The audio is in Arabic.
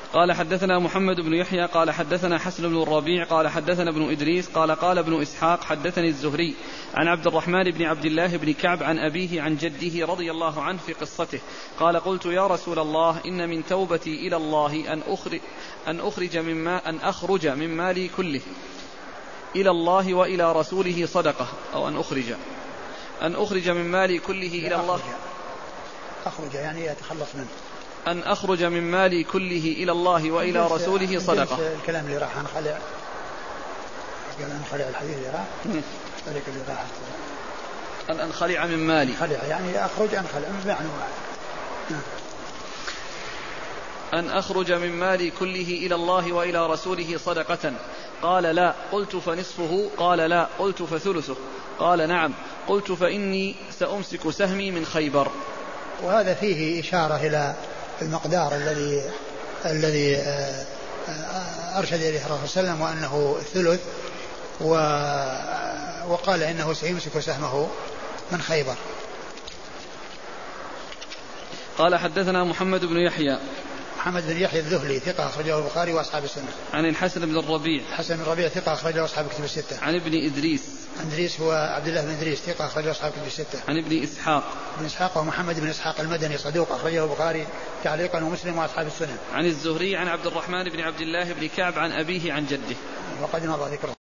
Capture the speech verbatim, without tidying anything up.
قال حدثنا محمد بن يحيى قال حدثنا حسن بن الربيع قال حدثنا ابن إدريس قال قال ابن إسحاق حدثني الزهري عن عبد الرحمن بن عبد الله بن كعب عن أبيه عن جده رضي الله عنه في قصته قال قلت يا رسول الله إن من توبتي إلى الله أن أخرج, أن أخرج, مما أن أخرج من مالي كله إلى الله وإلى رسوله صدقة أو أن أخرج أن أخرج من مالي كله إلى الله أخرج يعني يتخلص منه أن أخرج من مالي كله إلى الله وإلى رسوله صدقة. الكلام اللي راح نخلع قال أنخلع الحديث اللي راح ذلك اللي راح أن أنخلع من مالي خلع يعني أخرج أنخلع من معنى أن أخرج من مالي كله إلى الله وإلى رسوله صدقة. قال لا. قلت فنصفه؟ قال لا. قلت فثلثه؟ قال نعم. قلت فإني سأمسك سهمي من خيبر. وهذا فيه إشارة إلى المقدار الذي الذي أرشد إليه الرسول صلى الله عليه وسلم وأنه الثلث، وقال إنه سيمسك سهمه من خيبر. قال حدثنا محمد بن يحيى محمد بن يحيى الذهلي ثقة أخرجه البخاري وأصحاب السنة. عن الحسن بن الربيع حسن بن الربيع ثقة أخرجه أصحاب الكتب الستة. عن ابن إدريس إدريس هو عبد الله بن إدريس ثقة أخرجه أصحاب الكتب الستة. عن ابن إسحاق ابن إسحاق ومحمد بن إسحاق المدني صدوق أخرجه البخاري تعليقا ومسلم وأصحاب السنة. عن الزهري عن عبد الرحمن بن عبد الله بن كعب عن أبيه عن جده وقد مضى ذكره.